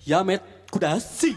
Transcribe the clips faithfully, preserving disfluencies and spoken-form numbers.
Yamet Kudasi.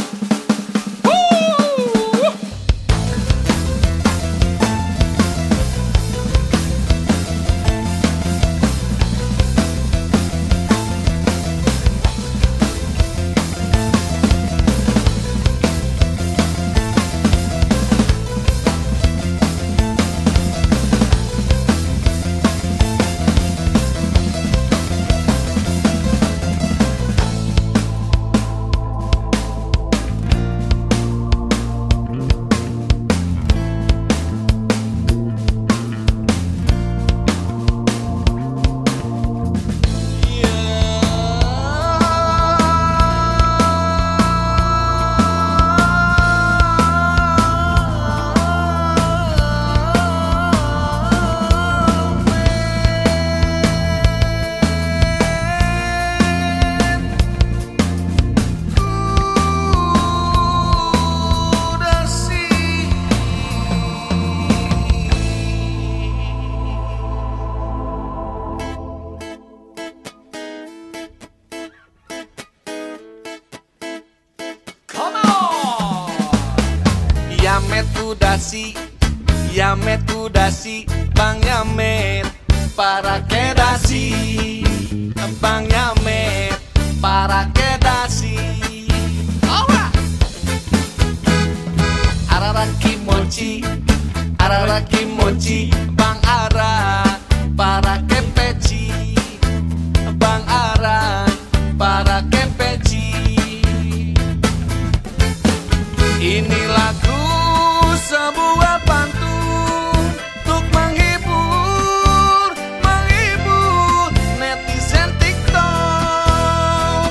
Yamet Kudasi, Yamet Kudasi, Bang Yamet, para kedasi, Bang Yamet, para kedasi. Alright. Arara kimochi, Arara kimochi, Bang Ara, para kepeci, Bang Ara, para kepeci. Ini lagu sebuah pantun untuk menghibur, menghibur netizen TikTok.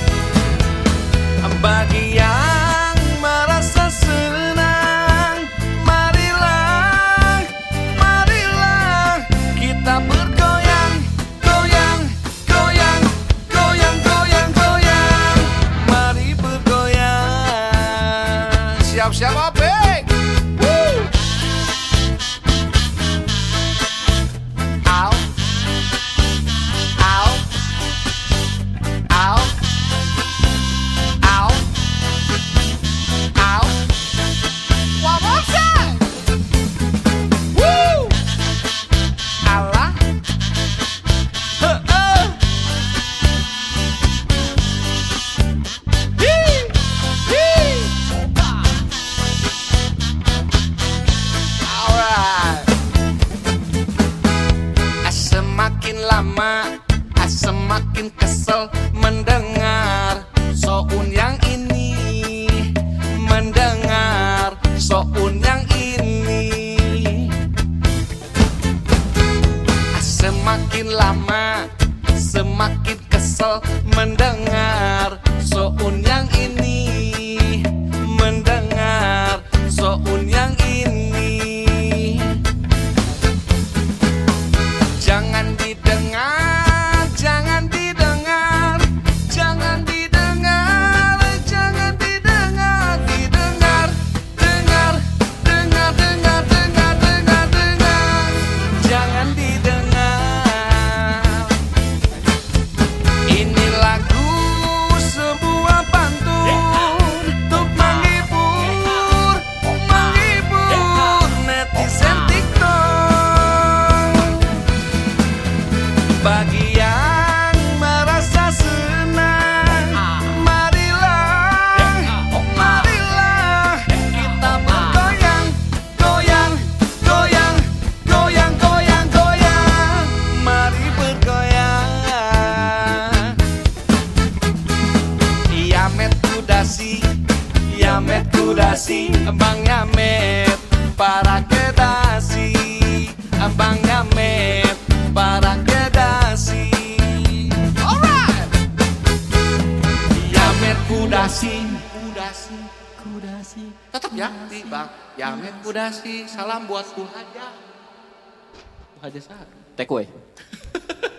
Bagi yang merasa senang, marilah, marilah kita bergoyang, goyang, goyang, goyang, goyang, goyang. Mari bergoyang. Siap-siap opik. Semakin lama, semakin kesel mendengar soun yang ini, mendengar soun yang ini. Semakin lama, semakin kesel mendengar soun yang ini, mendengar soun yang ini. Jangan didengar, jangan didengar, jangan didengar, jangan didengar, didengar, dengar, dengar, dengar, dengar, dengar, dengar, jangan didengar. Ini lagu sebuah pantun untuk menghibur, menghibur netizen TikTok. Bagi yang merasa senang, marilah, marilah kita bergoyang, goyang, goyang, goyang, goyang, goyang. Mari bergoyang. Yamet Kudasi, Yamet Kudasi, Bang Yamet, para kedasi, Bang Yamet, para kedasi. Alright. Yamet Kudasi, Kudasi, Kudasi. Tetap ya, di Bang Yamet Kudasi. Salam buat Bu Haja. Bu Haja Sahar. Take away.